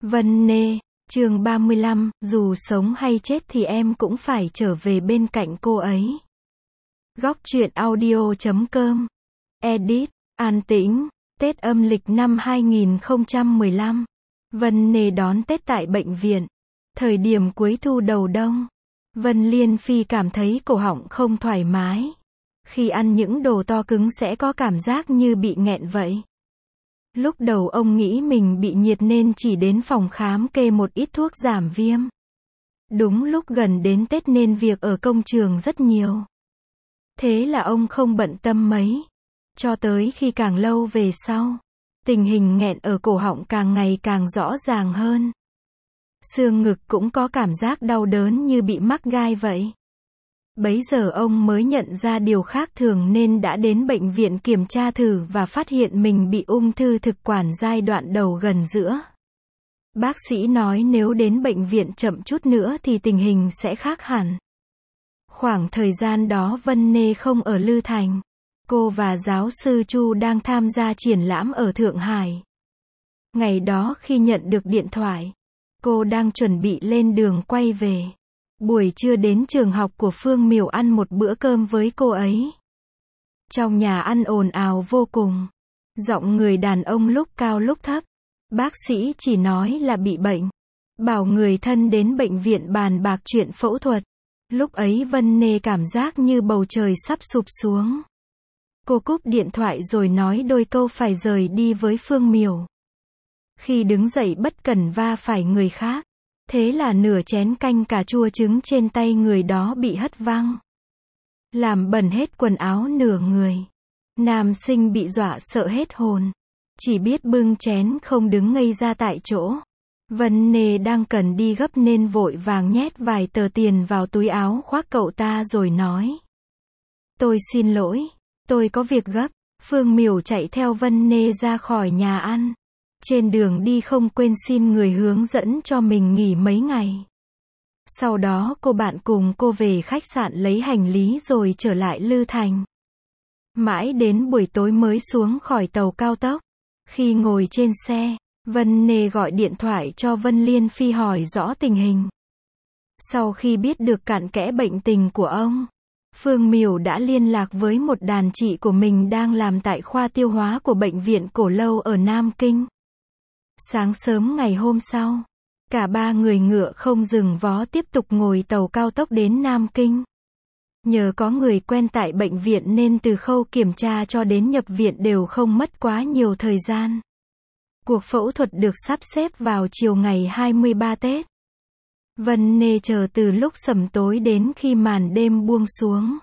Vân Nê, chương 35, dù sống hay chết thì em cũng phải trở về bên cạnh cô ấy. Góc truyện audio.com. Edit, An Tĩnh, Tết âm lịch năm 2015. Vân Nê đón Tết tại bệnh viện. Thời điểm cuối thu đầu đông. Vân Liên Phi cảm thấy cổ họng không thoải mái. Khi ăn những đồ to cứng sẽ có cảm giác như bị nghẹn vậy. Lúc đầu ông nghĩ mình bị nhiệt nên chỉ đến phòng khám kê một ít thuốc giảm viêm. Đúng lúc gần đến Tết nên việc ở công trường rất nhiều. Thế là ông không bận tâm mấy. Cho tới khi càng lâu về sau, tình hình nghẹn ở cổ họng càng ngày càng rõ ràng hơn. Xương ngực cũng có cảm giác đau đớn như bị mắc gai vậy. Bấy giờ ông mới nhận ra điều khác thường nên đã đến bệnh viện kiểm tra thử và phát hiện mình bị ung thư thực quản giai đoạn đầu gần giữa. Bác sĩ nói nếu đến bệnh viện chậm chút nữa thì tình hình sẽ khác hẳn. Khoảng thời gian đó Vân Nê không ở Lư Thành. Cô và giáo sư Chu đang tham gia triển lãm ở Thượng Hải. Ngày đó khi nhận được điện thoại, cô đang chuẩn bị lên đường quay về. Buổi trưa đến trường học của Phương Miểu ăn một bữa cơm với cô ấy. Trong nhà ăn ồn ào vô cùng. Giọng người đàn ông lúc cao lúc thấp. Bác sĩ chỉ nói là bị bệnh. Bảo người thân đến bệnh viện bàn bạc chuyện phẫu thuật. Lúc ấy Vân Nê cảm giác như bầu trời sắp sụp xuống. Cô cúp điện thoại rồi nói đôi câu phải rời đi với Phương Miểu. Khi đứng dậy bất cẩn va phải người khác. Thế là nửa chén canh cà chua trứng trên tay người đó bị hất văng. Làm bẩn hết quần áo nửa người. Nam sinh bị dọa sợ hết hồn. Chỉ biết bưng chén không đứng ngây ra tại chỗ. Vân Nê đang cần đi gấp nên vội vàng nhét vài tờ tiền vào túi áo khoác cậu ta rồi nói. Tôi xin lỗi, tôi có việc gấp. Phương Miểu chạy theo Vân Nê ra khỏi nhà ăn. Trên đường đi không quên xin người hướng dẫn cho mình nghỉ mấy ngày. Sau đó cô bạn cùng cô về khách sạn lấy hành lý rồi trở lại Lư Thành. Mãi đến buổi tối mới xuống khỏi tàu cao tốc. Khi ngồi trên xe, Vân Nê gọi điện thoại cho Vân Liên Phi hỏi rõ tình hình. Sau khi biết được cặn kẽ bệnh tình của ông, Phương Miểu đã liên lạc với một đàn chị của mình đang làm tại khoa tiêu hóa của bệnh viện Cổ Lâu ở Nam Kinh. Sáng sớm ngày hôm sau, cả ba người ngựa không dừng vó tiếp tục ngồi tàu cao tốc đến Nam Kinh. Nhờ có người quen tại bệnh viện nên từ khâu kiểm tra cho đến nhập viện đều không mất quá nhiều thời gian. Cuộc phẫu thuật được sắp xếp vào chiều ngày 23 Tết. Vân Nê chờ từ lúc sẩm tối đến khi màn đêm buông xuống.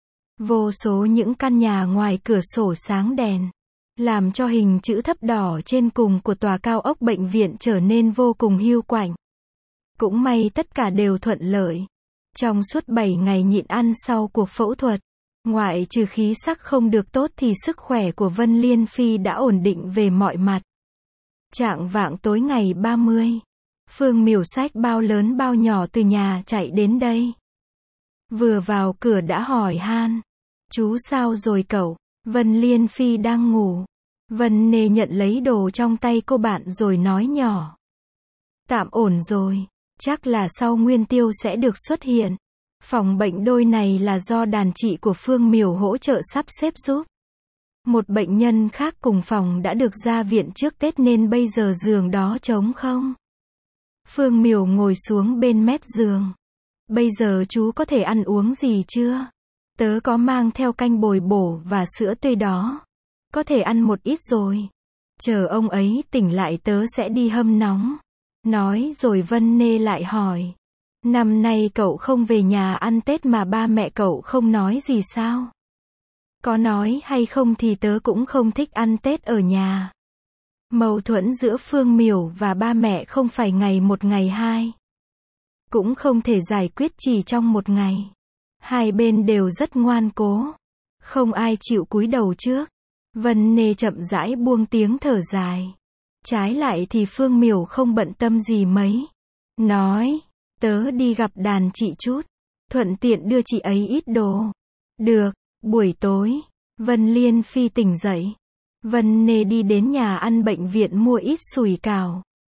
Vô số những căn nhà ngoài cửa sổ sáng đèn, làm cho hình chữ thấp đỏ trên cùng của tòa cao ốc bệnh viện trở nên vô cùng hiu quạnh. Cũng may tất cả đều thuận lợi. Trong suốt 7 ngày nhịn ăn sau cuộc phẫu thuật, ngoại trừ khí sắc không được tốt thì sức khỏe của Vân Liên Phi đã ổn định về mọi mặt. Chạng vạng tối ngày 30, Phương Miểu xách bao lớn bao nhỏ từ nhà chạy đến đây. Vừa vào cửa đã hỏi han. Chú sao rồi cậu? Vân Liên Phi đang ngủ. Vân Nê nhận lấy đồ trong tay cô bạn rồi nói nhỏ. Tạm ổn rồi. Chắc là sau Nguyên Tiêu sẽ được xuất hiện. Phòng bệnh đôi này là do đàn chị của Phương Miểu hỗ trợ sắp xếp giúp. Một bệnh nhân khác cùng phòng đã được ra viện trước Tết nên bây giờ giường đó trống không. Phương Miểu ngồi xuống bên mép giường. Bây giờ chú có thể ăn uống gì chưa? Tớ có mang theo canh bồi bổ và sữa tươi đó. Có thể ăn một ít rồi. Chờ ông ấy tỉnh lại tớ sẽ đi hâm nóng. Nói rồi Vân Nê lại hỏi. Năm nay cậu không về nhà ăn Tết mà ba mẹ cậu không nói gì sao? Có nói hay không thì tớ cũng không thích ăn Tết ở nhà. Mâu thuẫn giữa Phương Miểu và ba mẹ không phải ngày một ngày hai. Cũng không thể giải quyết chỉ trong một ngày. Hai bên đều rất ngoan cố. Không ai chịu cúi đầu trước. Vân Nê chậm rãi buông tiếng thở dài. Trái lại thì Phương Miểu không bận tâm gì mấy. Nói, tớ đi gặp đàn chị chút. Thuận tiện đưa chị ấy ít đồ. Được, buổi tối, Vân Liên Phi tỉnh dậy. Vân Nê đi đến nhà ăn bệnh viện mua ít sủi cảo.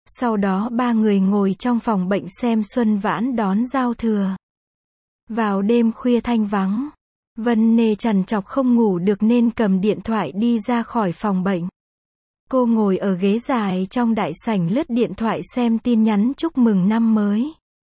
Sau đó ba người ngồi trong phòng bệnh xem Xuân Vãn đón giao thừa. Vào đêm khuya thanh vắng, Vân Nê trằn trọc không ngủ được nên cầm điện thoại đi ra khỏi phòng bệnh. Cô ngồi ở ghế dài trong đại sảnh lướt điện thoại xem tin nhắn chúc mừng năm mới.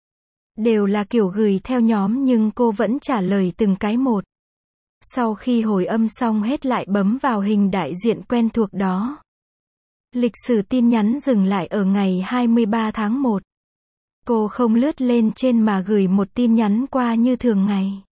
Đều là kiểu gửi theo nhóm nhưng cô vẫn trả lời từng cái một. Sau khi hồi âm xong hết lại bấm vào hình đại diện quen thuộc đó. Lịch sử tin nhắn dừng lại ở ngày 23 tháng 1. Cô không lướt lên trên mà gửi một tin nhắn qua như thường ngày.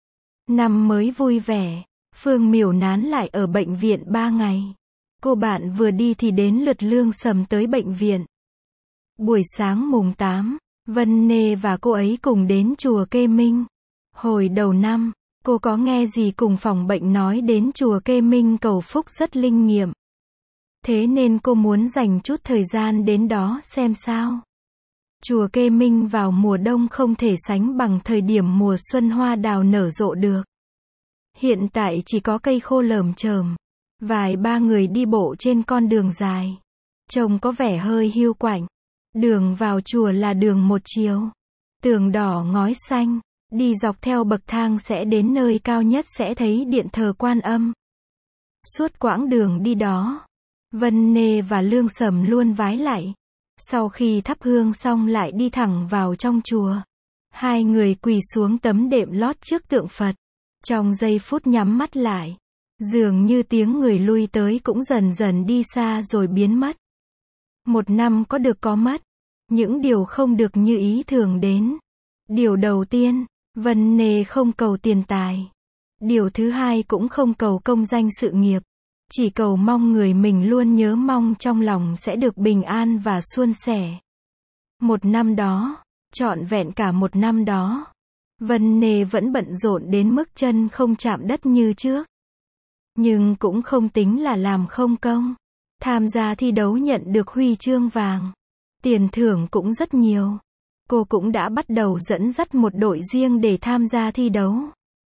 Năm mới vui vẻ, Phương Miểu nán lại ở bệnh viện 3 ngày. Cô bạn vừa đi thì đến lượt Lương Sầm tới bệnh viện. Buổi sáng mùng 8, Vân Nê và cô ấy cùng đến chùa Kê Minh. Hồi đầu năm, cô có nghe gì cùng phòng bệnh nói đến chùa Kê Minh cầu phúc rất linh nghiệm. Thế nên cô muốn dành chút thời gian đến đó xem sao. Chùa Kê Minh vào mùa đông không thể sánh bằng thời điểm mùa xuân hoa đào nở rộ được. Hiện tại chỉ có cây khô lởm chởm. Vài ba người đi bộ trên con đường dài. Trông có vẻ hơi hiu quạnh. Đường vào chùa là đường một chiều. Tường đỏ ngói xanh. Đi dọc theo bậc thang sẽ đến nơi cao nhất sẽ thấy điện thờ Quan Âm. Suốt quãng đường đi đó, Vân Nê và Lương Sầm luôn vái lạy. Sau khi thắp hương xong lại đi thẳng vào trong chùa. Hai người quỳ xuống tấm đệm lót trước tượng Phật. Trong giây phút nhắm mắt lại, dường như tiếng người lui tới cũng dần dần đi xa rồi biến mất. Một năm có được có mất. Những điều không được như ý thường đến. Điều đầu tiên, Vân Nê không cầu tiền tài. Điều thứ hai cũng không cầu công danh sự nghiệp. Chỉ cầu mong người mình luôn nhớ mong trong lòng sẽ được bình an và suôn sẻ. Một năm đó, trọn vẹn cả một năm đó, Vân Nê vẫn bận rộn đến mức chân không chạm đất như trước. Nhưng cũng không tính là làm không công. Tham gia thi đấu nhận được huy chương vàng. Tiền thưởng cũng rất nhiều. Cô cũng đã bắt đầu dẫn dắt một đội riêng để tham gia thi đấu.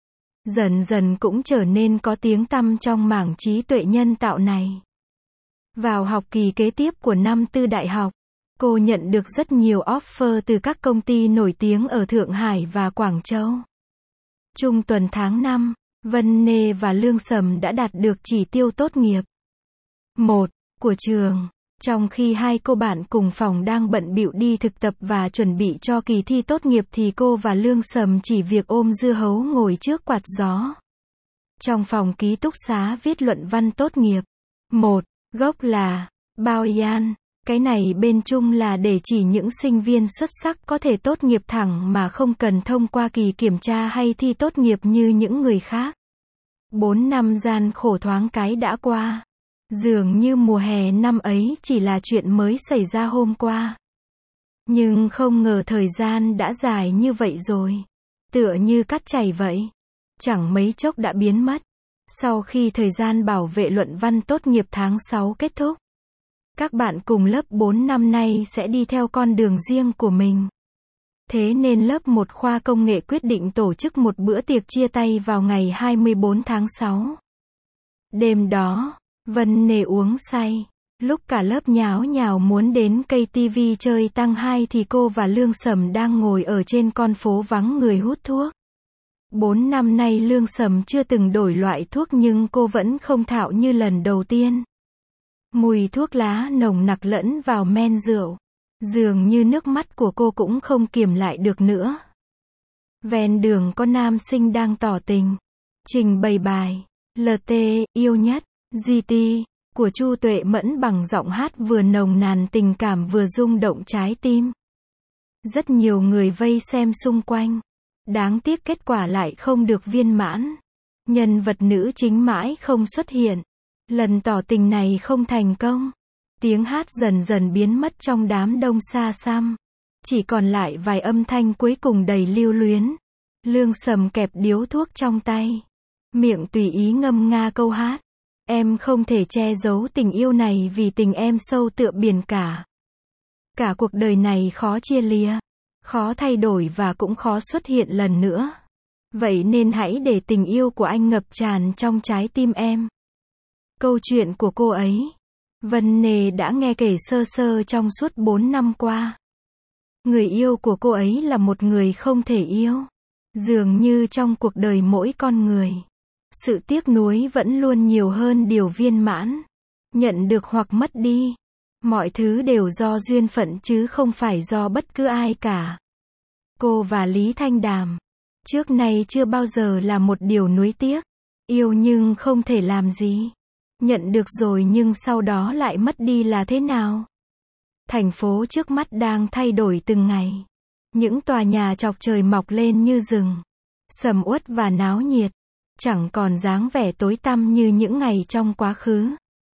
Dần dần cũng trở nên có tiếng tăm trong mảng trí tuệ nhân tạo này. Vào học kỳ kế tiếp của năm tư đại học, cô nhận được rất nhiều offer từ các công ty nổi tiếng ở Thượng Hải và Quảng Châu. Trung tuần tháng 5, Vân Nê và Lương Sầm đã đạt được chỉ tiêu tốt nghiệp 1 của trường. Trong khi hai cô bạn cùng phòng đang bận bịu đi thực tập và chuẩn bị cho kỳ thi tốt nghiệp thì cô và Lương Sầm chỉ việc ôm dưa hấu ngồi trước quạt gió. Trong phòng ký túc xá viết luận văn tốt nghiệp. 1. Gốc là Bao Yan. Cái này bên Trung là để chỉ những sinh viên xuất sắc có thể tốt nghiệp thẳng mà không cần thông qua kỳ kiểm tra hay thi tốt nghiệp như những người khác. 4 năm gian khổ thoáng cái đã qua. Dường như mùa hè năm ấy chỉ là chuyện mới xảy ra hôm qua. Nhưng không ngờ thời gian đã dài như vậy rồi. Tựa như cát chảy vậy. Chẳng mấy chốc đã biến mất. Sau khi thời gian bảo vệ luận văn tốt nghiệp tháng 6 kết thúc, các bạn cùng lớp 4 năm nay sẽ đi theo con đường riêng của mình. Thế nên lớp 1 khoa công nghệ quyết định tổ chức một bữa tiệc chia tay vào ngày 24 tháng 6. Đêm đó, Vân Nê uống say. Lúc cả lớp nháo nhào muốn đến cây TV chơi tăng 2 thì cô và Lương Sầm đang ngồi ở trên con phố vắng người hút thuốc. 4 năm nay Lương Sầm chưa từng đổi loại thuốc nhưng cô vẫn không thạo như lần đầu tiên. Mùi thuốc lá nồng nặc lẫn vào men rượu. Dường như nước mắt của cô cũng không kiềm lại được nữa. Ven đường có nam sinh đang tỏ tình. Trình bày bài LT, yêu nhất, GT, của Chu Tuệ Mẫn bằng giọng hát vừa nồng nàn tình cảm vừa rung động trái tim. Rất nhiều người vây xem xung quanh. Đáng tiếc kết quả lại không được viên mãn. Nhân vật nữ chính mãi không xuất hiện. Lần tỏ tình này không thành công. Tiếng hát dần dần biến mất trong đám đông xa xăm. Chỉ còn lại vài âm thanh cuối cùng đầy lưu luyến. Lương Sầm kẹp điếu thuốc trong tay. Miệng tùy ý ngâm nga câu hát. Em không thể che giấu tình yêu này vì tình em sâu tựa biển cả. Cả cuộc đời này khó chia lìa. Khó thay đổi và cũng khó xuất hiện lần nữa. Vậy nên hãy để tình yêu của anh ngập tràn trong trái tim em. Câu chuyện của cô ấy Vân Nề đã nghe kể sơ sơ trong suốt 4 năm qua. Người yêu của cô ấy là một người không thể yêu. Dường như trong cuộc đời mỗi con người, sự tiếc nuối vẫn luôn nhiều hơn điều viên mãn. Nhận được hoặc mất đi. Mọi thứ đều do duyên phận chứ không phải do bất cứ ai cả. Cô và Lý Thanh Đàm, trước nay chưa bao giờ là một điều nuối tiếc. Yêu nhưng không thể làm gì. Nhận được rồi nhưng sau đó lại mất đi là thế nào? Thành phố trước mắt đang thay đổi từng ngày. Những tòa nhà chọc trời mọc lên như rừng. Sầm uất và náo nhiệt. Chẳng còn dáng vẻ tối tăm như những ngày trong quá khứ.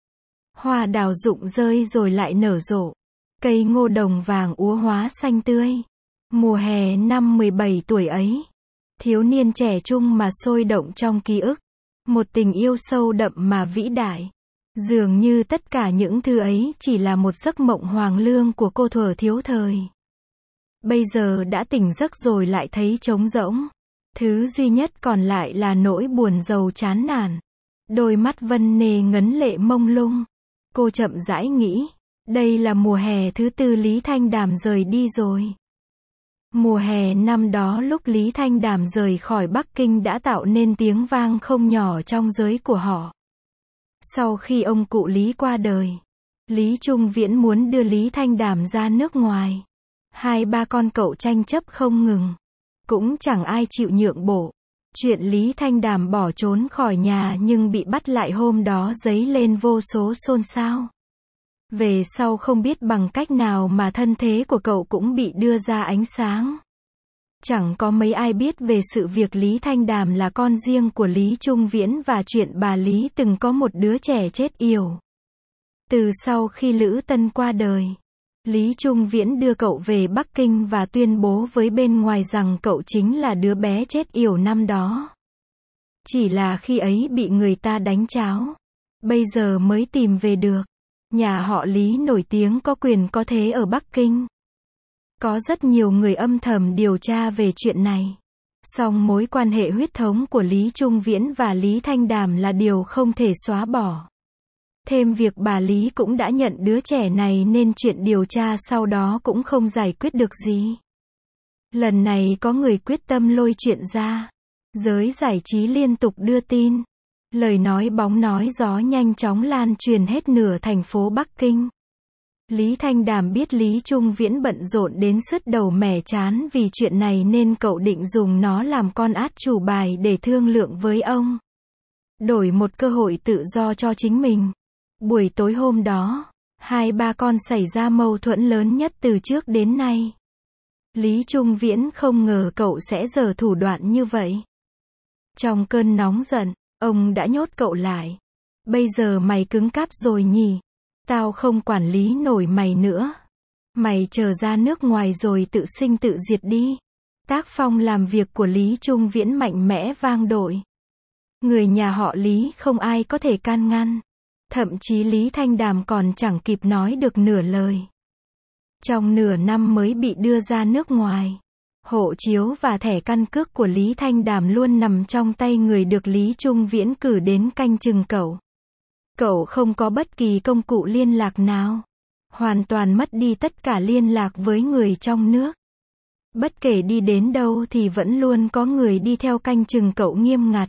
Hoa đào rụng rơi rồi lại nở rộ. Cây ngô đồng vàng úa hóa xanh tươi. Mùa hè năm 17 tuổi ấy. Thiếu niên trẻ trung mà sôi động trong ký ức. Một tình yêu sâu đậm mà vĩ đại. Dường như tất cả những thứ ấy chỉ là một giấc mộng hoang lương của cô thuở thiếu thời. Bây giờ đã tỉnh giấc rồi lại thấy trống rỗng. Thứ duy nhất còn lại là nỗi buồn rầu chán nản. Đôi mắt Vân Nề ngấn lệ mông lung. Cô chậm rãi nghĩ, đây là mùa hè thứ tư Lý Thanh Đàm rời đi rồi. Mùa hè năm đó lúc Lý Thanh Đàm rời khỏi Bắc Kinh đã tạo nên tiếng vang không nhỏ trong giới của họ. Sau khi ông cụ Lý qua đời, Lý Trung Viễn muốn đưa Lý Thanh Đàm ra nước ngoài. Hai ba con cậu tranh chấp không ngừng. Cũng chẳng ai chịu nhượng bộ. Chuyện Lý Thanh Đàm bỏ trốn khỏi nhà nhưng bị bắt lại hôm đó dấy lên vô số xôn xao. Về sau không biết bằng cách nào mà thân thế của cậu cũng bị đưa ra ánh sáng. Chẳng có mấy ai biết về sự việc Lý Thanh Đàm là con riêng của Lý Trung Viễn và chuyện bà Lý từng có một đứa trẻ chết yểu. Từ sau khi Lữ Tân qua đời, Lý Trung Viễn đưa cậu về Bắc Kinh và tuyên bố với bên ngoài rằng cậu chính là đứa bé chết yểu năm đó. Chỉ là khi ấy bị người ta đánh cháo. Bây giờ mới tìm về được. Nhà họ Lý nổi tiếng có quyền có thế ở Bắc Kinh. Có rất nhiều người âm thầm điều tra về chuyện này. Song mối quan hệ huyết thống của Lý Trung Viễn và Lý Thanh Đàm là điều không thể xóa bỏ. Thêm việc bà Lý cũng đã nhận đứa trẻ này nên chuyện điều tra sau đó cũng không giải quyết được gì. Lần này có người quyết tâm lôi chuyện ra. Giới giải trí liên tục đưa tin. Lời nói bóng nói gió nhanh chóng lan truyền hết nửa thành phố Bắc Kinh. Lý Thanh Đàm biết Lý Trung Viễn bận rộn đến sứt đầu mẻ chán vì chuyện này nên cậu định dùng nó làm con át chủ bài để thương lượng với ông. Đổi một cơ hội tự do cho chính mình. Buổi tối hôm đó, hai ba con xảy ra mâu thuẫn lớn nhất từ trước đến nay. Lý Trung Viễn không ngờ cậu sẽ giở thủ đoạn như vậy. Trong cơn nóng giận, ông đã nhốt cậu lại. Bây giờ mày cứng cáp rồi nhỉ? Tao không quản lý nổi mày nữa. Mày trở ra nước ngoài rồi tự sinh tự diệt đi. Tác phong làm việc của Lý Trung Viễn mạnh mẽ vang dội. Người nhà họ Lý không ai có thể can ngăn. Thậm chí Lý Thanh Đàm còn chẳng kịp nói được nửa lời. Trong nửa năm mới bị đưa ra nước ngoài, hộ chiếu và thẻ căn cước của Lý Thanh Đàm luôn nằm trong tay người được Lý Trung Viễn cử đến canh chừng cậu. Cậu không có bất kỳ công cụ liên lạc nào. Hoàn toàn mất đi tất cả liên lạc với người trong nước. Bất kể đi đến đâu thì vẫn luôn có người đi theo canh chừng cậu nghiêm ngặt.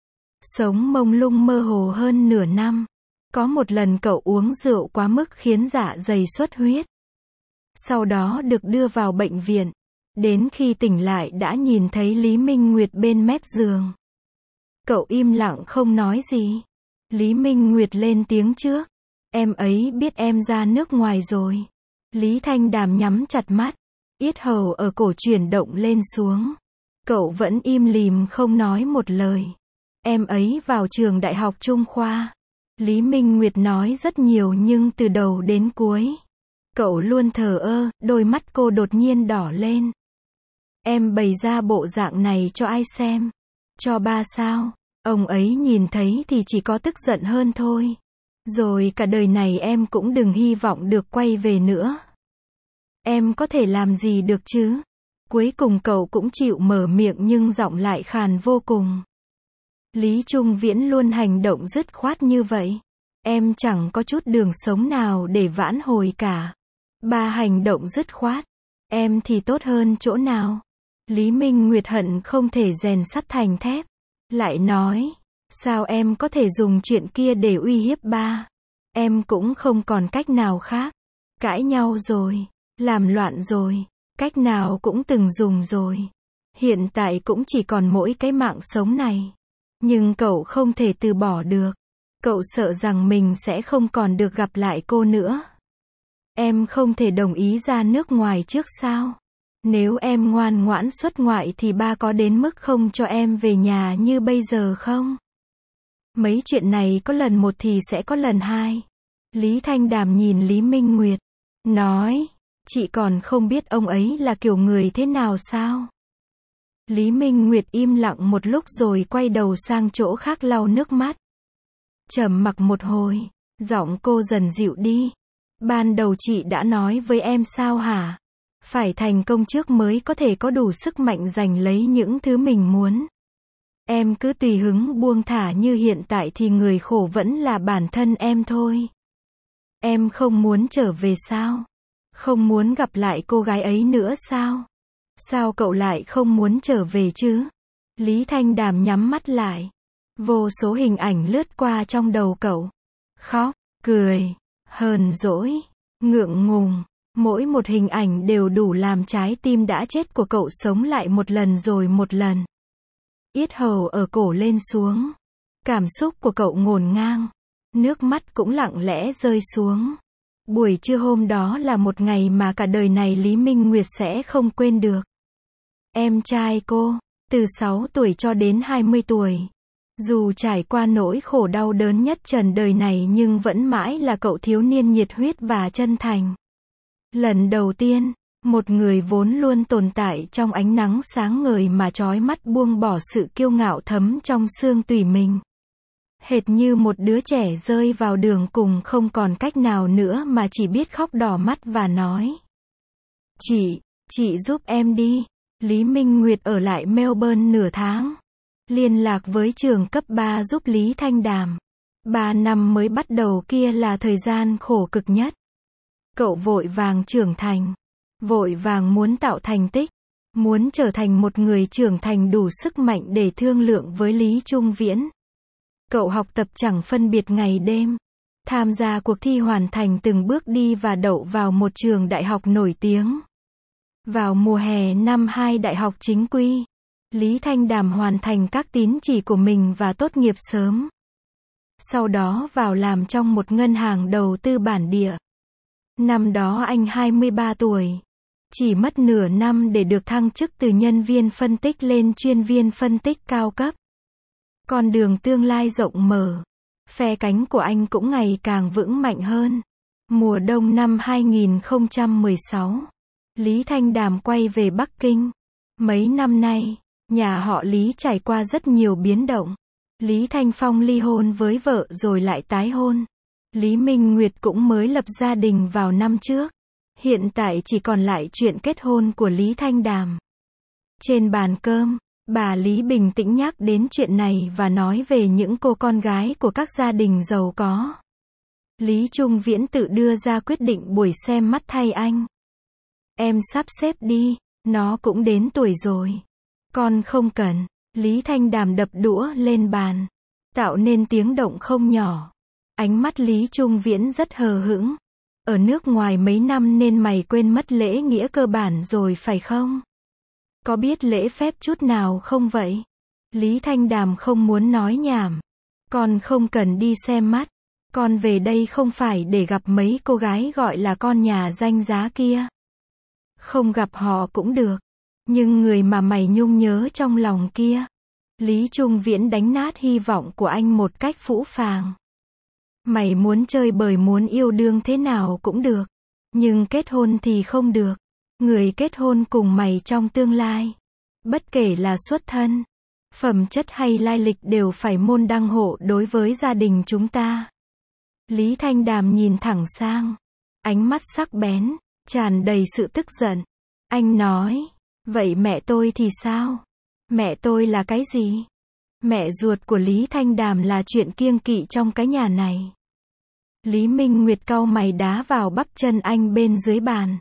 Sống mông lung mơ hồ hơn nửa năm. Có một lần cậu uống rượu quá mức khiến dạ dày xuất huyết. Sau đó được đưa vào bệnh viện. Đến khi tỉnh lại đã nhìn thấy Lý Minh Nguyệt bên mép giường. Cậu im lặng không nói gì. Lý Minh Nguyệt lên tiếng trước. Em ấy biết em ra nước ngoài rồi. Lý Thanh Đàm nhắm chặt mắt. Yết hầu ở cổ chuyển động lên xuống. Cậu vẫn im lìm không nói một lời. Em ấy vào trường Đại học Trung Khoa. Lý Minh Nguyệt nói rất nhiều nhưng từ đầu đến cuối, cậu luôn thờ ơ, đôi mắt cô đột nhiên đỏ lên. Em bày ra bộ dạng này cho ai xem? Cho ba sao? Ông ấy nhìn thấy thì chỉ có tức giận hơn thôi. Rồi cả đời này em cũng đừng hy vọng được quay về nữa. Em có thể làm gì được chứ? Cuối cùng cậu cũng chịu mở miệng nhưng giọng lại khàn vô cùng. Lý Trung Viễn luôn hành động dứt khoát như vậy. Em chẳng có chút đường sống nào để vãn hồi cả. Ba hành động dứt khoát. Em thì tốt hơn chỗ nào? Lý Minh Nguyệt hận không thể rèn sắt thành thép. Lại nói, sao em có thể dùng chuyện kia để uy hiếp ba? Em cũng không còn cách nào khác. Cãi nhau rồi, làm loạn rồi, cách nào cũng từng dùng rồi. Hiện tại cũng chỉ còn mỗi cái mạng sống này. Nhưng cậu không thể từ bỏ được. Cậu sợ rằng mình sẽ không còn được gặp lại cô nữa. Em không thể đồng ý ra nước ngoài trước sao? Nếu em ngoan ngoãn xuất ngoại thì ba có đến mức không cho em về nhà như bây giờ không? Mấy chuyện này có lần một thì sẽ có lần hai. Lý Thanh Đàm nhìn Lý Minh Nguyệt, nói, chị còn không biết ông ấy là kiểu người thế nào sao? Lý Minh Nguyệt im lặng một lúc rồi quay đầu sang chỗ khác lau nước mắt. Trầm mặc một hồi, giọng cô dần dịu đi. Ban đầu chị đã nói với em sao hả? Phải thành công trước mới có thể có đủ sức mạnh giành lấy những thứ mình muốn. Em cứ tùy hứng buông thả như hiện tại thì người khổ vẫn là bản thân em thôi. Em không muốn trở về sao? Không muốn gặp lại cô gái ấy nữa sao? Sao cậu lại không muốn trở về chứ? Lý Thanh Đàm nhắm mắt lại. Vô số hình ảnh lướt qua trong đầu cậu. Khóc, cười, hờn dỗi, ngượng ngùng. Mỗi một hình ảnh đều đủ làm trái tim đã chết của cậu sống lại một lần rồi một lần. Yết hầu ở cổ lên xuống. Cảm xúc của cậu ngổn ngang. Nước mắt cũng lặng lẽ rơi xuống. Buổi trưa hôm đó là một ngày mà cả đời này Lý Minh Nguyệt sẽ không quên được. Em trai cô, từ 6 tuổi cho đến 20 tuổi. Dù trải qua nỗi khổ đau đớn nhất trần đời này nhưng vẫn mãi là cậu thiếu niên nhiệt huyết và chân thành. Lần đầu tiên, một người vốn luôn tồn tại trong ánh nắng sáng ngời mà chói mắt buông bỏ sự kiêu ngạo thấm trong xương tủy mình. Hệt như một đứa trẻ rơi vào đường cùng không còn cách nào nữa mà chỉ biết khóc đỏ mắt và nói. Chị giúp em đi. Lý Minh Nguyệt ở lại Melbourne nửa tháng. Liên lạc với trường cấp 3 giúp Lý Thanh Đàm. 3 năm mới bắt đầu kia là thời gian khổ cực nhất. Cậu vội vàng trưởng thành. Vội vàng muốn tạo thành tích. Muốn trở thành một người trưởng thành đủ sức mạnh để thương lượng với Lý Trung Viễn. Cậu học tập chẳng phân biệt ngày đêm. Tham gia cuộc thi hoàn thành từng bước đi và đậu vào một trường đại học nổi tiếng. Vào mùa hè năm 2 đại học chính quy, Lý Thanh Đàm hoàn thành các tín chỉ của mình và tốt nghiệp sớm. Sau đó vào làm trong một ngân hàng đầu tư bản địa. Năm đó anh 23 tuổi. Chỉ mất nửa năm để được thăng chức từ nhân viên phân tích lên chuyên viên phân tích cao cấp. Con đường tương lai rộng mở. Phe cánh của anh cũng ngày càng vững mạnh hơn. Mùa đông năm 2016, Lý Thanh Đàm quay về Bắc Kinh. Mấy năm nay, nhà họ Lý trải qua rất nhiều biến động. Lý Thanh Phong ly hôn với vợ rồi lại tái hôn. Lý Minh Nguyệt cũng mới lập gia đình vào năm trước. Hiện tại chỉ còn lại chuyện kết hôn của Lý Thanh Đàm. Trên bàn cơm, bà Lý bình tĩnh nhắc đến chuyện này và nói về những cô con gái của các gia đình giàu có. Lý Trung Viễn tự đưa ra quyết định buổi xem mắt thay anh. Em sắp xếp đi, nó cũng đến tuổi rồi. Con không cần. Lý Thanh Đàm đập đũa lên bàn, tạo nên tiếng động không nhỏ. Ánh mắt Lý Trung Viễn rất hờ hững. Ở nước ngoài mấy năm nên mày quên mất lễ nghĩa cơ bản rồi phải không? Có biết lễ phép chút nào không vậy? Lý Thanh Đàm không muốn nói nhảm. Con không cần đi xem mắt. Con về đây không phải để gặp mấy cô gái gọi là con nhà danh giá kia. Không gặp họ cũng được. Nhưng người mà mày nhung nhớ trong lòng kia. Lý Trung Viễn đánh nát hy vọng của anh một cách phũ phàng. Mày muốn chơi bời muốn yêu đương thế nào cũng được. Nhưng kết hôn thì không được. Người kết hôn cùng mày trong tương lai, bất kể là xuất thân, phẩm chất hay lai lịch đều phải môn đăng hộ đối với gia đình chúng ta. Lý Thanh Đàm nhìn thẳng sang, ánh mắt sắc bén, tràn đầy sự tức giận. Anh nói, vậy mẹ tôi thì sao? Mẹ tôi là cái gì? Mẹ ruột của Lý Thanh Đàm là chuyện kiêng kỵ trong cái nhà này. Lý Minh Nguyệt cau mày đá vào bắp chân anh bên dưới bàn.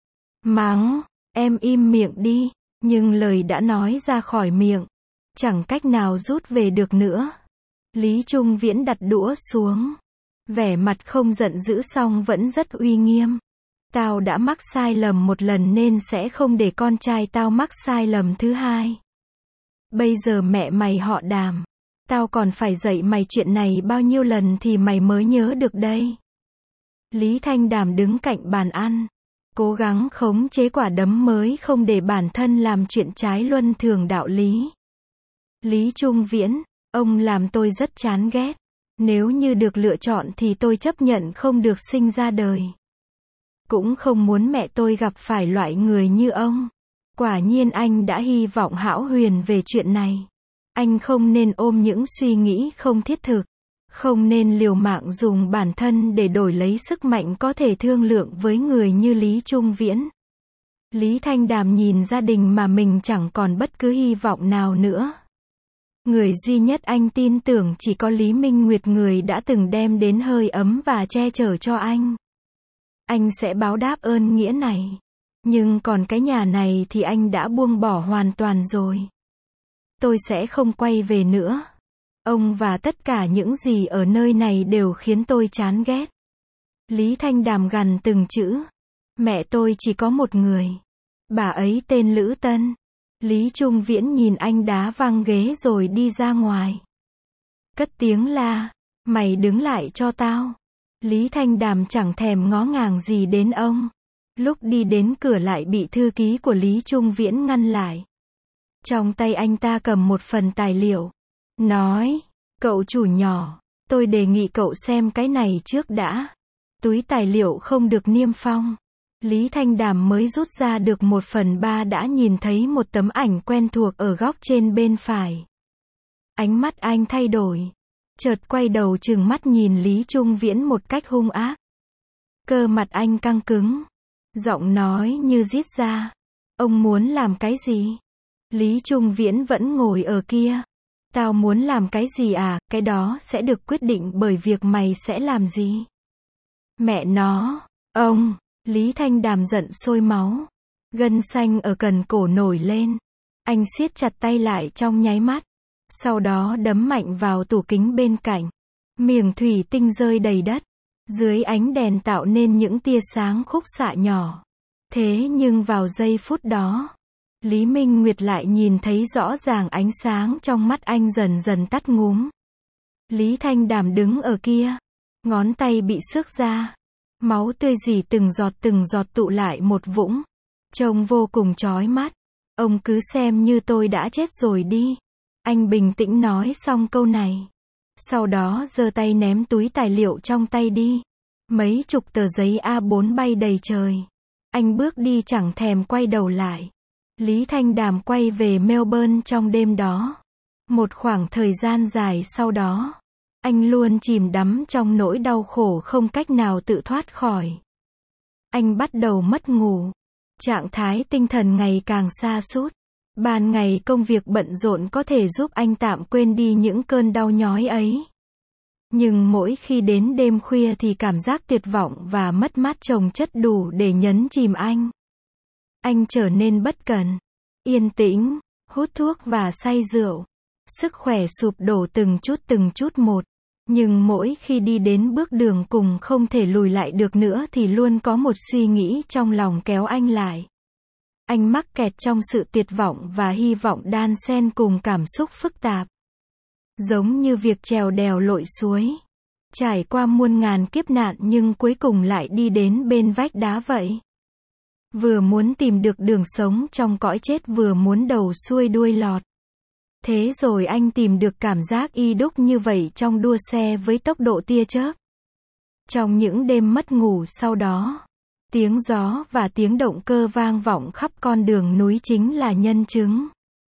Mắng, em im miệng đi, nhưng lời đã nói ra khỏi miệng, chẳng cách nào rút về được nữa. Lý Trung Viễn đặt đũa xuống, vẻ mặt không giận dữ song vẫn rất uy nghiêm. Tao đã mắc sai lầm một lần nên sẽ không để con trai tao mắc sai lầm thứ hai. Bây giờ mẹ mày họ Đàm, tao còn phải dạy mày chuyện này bao nhiêu lần thì mày mới nhớ được đây. Lý Thanh Đàm đứng cạnh bàn ăn, cố gắng khống chế quả đấm mới không để bản thân làm chuyện trái luân thường đạo lý. Lý Trung Viễn, ông làm tôi rất chán ghét. Nếu như được lựa chọn thì tôi chấp nhận không được sinh ra đời. Cũng không muốn mẹ tôi gặp phải loại người như ông. Quả nhiên anh đã hy vọng hão huyền về chuyện này. Anh không nên ôm những suy nghĩ không thiết thực. Không nên liều mạng dùng bản thân để đổi lấy sức mạnh có thể thương lượng với người như Lý Trung Viễn. Lý Thanh Đàm nhìn gia đình mà mình chẳng còn bất cứ hy vọng nào nữa. Người duy nhất anh tin tưởng chỉ có Lý Minh Nguyệt, người đã từng đem đến hơi ấm và che chở cho anh. Anh sẽ báo đáp ơn nghĩa này. Nhưng còn cái nhà này thì anh đã buông bỏ hoàn toàn rồi. Tôi sẽ không quay về nữa. Ông và tất cả những gì ở nơi này đều khiến tôi chán ghét. Lý Thanh Đàm gằn từng chữ. Mẹ tôi chỉ có một người. Bà ấy tên Lữ Tân. Lý Trung Viễn nhìn anh đá văng ghế rồi đi ra ngoài. Cất tiếng la. Mày đứng lại cho tao. Lý Thanh Đàm chẳng thèm ngó ngàng gì đến ông. Lúc đi đến cửa lại bị thư ký của Lý Trung Viễn ngăn lại. Trong tay anh ta cầm một phần tài liệu. Nói, cậu chủ nhỏ, tôi đề nghị cậu xem cái này trước đã. Túi tài liệu không được niêm phong. Lý Thanh Đàm mới rút ra được 1/3 đã nhìn thấy một tấm ảnh quen thuộc ở góc trên bên phải. Ánh mắt anh thay đổi. Chợt quay đầu trừng mắt nhìn Lý Trung Viễn một cách hung ác. Cơ mặt anh căng cứng. Giọng nói như rít ra. Ông muốn làm cái gì? Lý Trung Viễn vẫn ngồi ở kia. Tao muốn làm cái gì à? Cái đó sẽ được quyết định bởi việc mày sẽ làm gì. Mẹ nó, ông! Lý Thanh Đàm giận sôi máu. Gân xanh ở cần cổ nổi lên. Anh siết chặt tay lại trong nháy mắt. Sau đó đấm mạnh vào tủ kính bên cạnh. Miếng thủy tinh rơi đầy đất. Dưới ánh đèn tạo nên những tia sáng khúc xạ nhỏ. Thế nhưng vào giây phút đó, Lý Minh Nguyệt lại nhìn thấy rõ ràng ánh sáng trong mắt anh dần dần tắt ngúm. Lý Thanh Đàm đứng ở kia. Ngón tay bị xước ra. Máu tươi rỉ từng giọt tụ lại một vũng. Trông vô cùng chói mắt. Ông cứ xem như tôi đã chết rồi đi. Anh bình tĩnh nói xong câu này. Sau đó giơ tay ném túi tài liệu trong tay đi. Mấy chục tờ giấy A4 bay đầy trời. Anh bước đi chẳng thèm quay đầu lại. Lý Thanh Đàm quay về Melbourne trong đêm đó. Một khoảng thời gian dài sau đó, anh luôn chìm đắm trong nỗi đau khổ không cách nào tự thoát khỏi. Anh bắt đầu mất ngủ. Trạng thái tinh thần ngày càng sa sút. Ban ngày công việc bận rộn có thể giúp anh tạm quên đi những cơn đau nhói ấy. Nhưng mỗi khi đến đêm khuya thì cảm giác tuyệt vọng và mất mát chồng chất đủ để nhấn chìm anh. Anh trở nên bất cần, yên tĩnh, hút thuốc và say rượu. Sức khỏe sụp đổ từng chút một. Nhưng mỗi khi đi đến bước đường cùng không thể lùi lại được nữa thì luôn có một suy nghĩ trong lòng kéo anh lại. Anh mắc kẹt trong sự tuyệt vọng và hy vọng đan xen cùng cảm xúc phức tạp. Giống như việc trèo đèo lội suối. Trải qua muôn ngàn kiếp nạn nhưng cuối cùng lại đi đến bên vách đá vậy. Vừa muốn tìm được đường sống trong cõi chết vừa muốn đầu xuôi đuôi lọt. Thế rồi anh tìm được cảm giác y đúc như vậy trong đua xe với tốc độ tia chớp. Trong những đêm mất ngủ sau đó, tiếng gió và tiếng động cơ vang vọng khắp con đường núi chính là nhân chứng.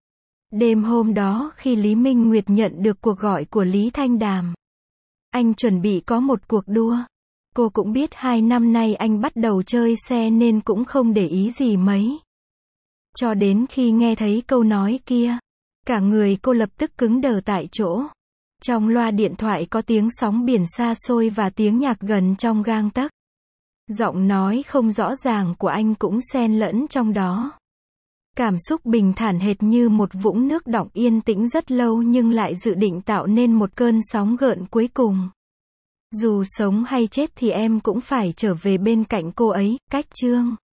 Đêm hôm đó khi Lý Minh Nguyệt nhận được cuộc gọi của Lý Thanh Đàm, anh chuẩn bị có một cuộc đua. Cô cũng biết 2 năm nay anh bắt đầu chơi xe nên cũng không để ý gì mấy. Cho đến khi nghe thấy câu nói kia, cả người cô lập tức cứng đờ tại chỗ. Trong loa điện thoại có tiếng sóng biển xa xôi và tiếng nhạc gần trong gang tấc. Giọng nói không rõ ràng của anh cũng xen lẫn trong đó. Cảm xúc bình thản hệt như một vũng nước đọng yên tĩnh rất lâu nhưng lại dự định tạo nên một cơn sóng gợn cuối cùng. Dù sống hay chết thì em cũng phải trở về bên cạnh cô ấy, cách Chương.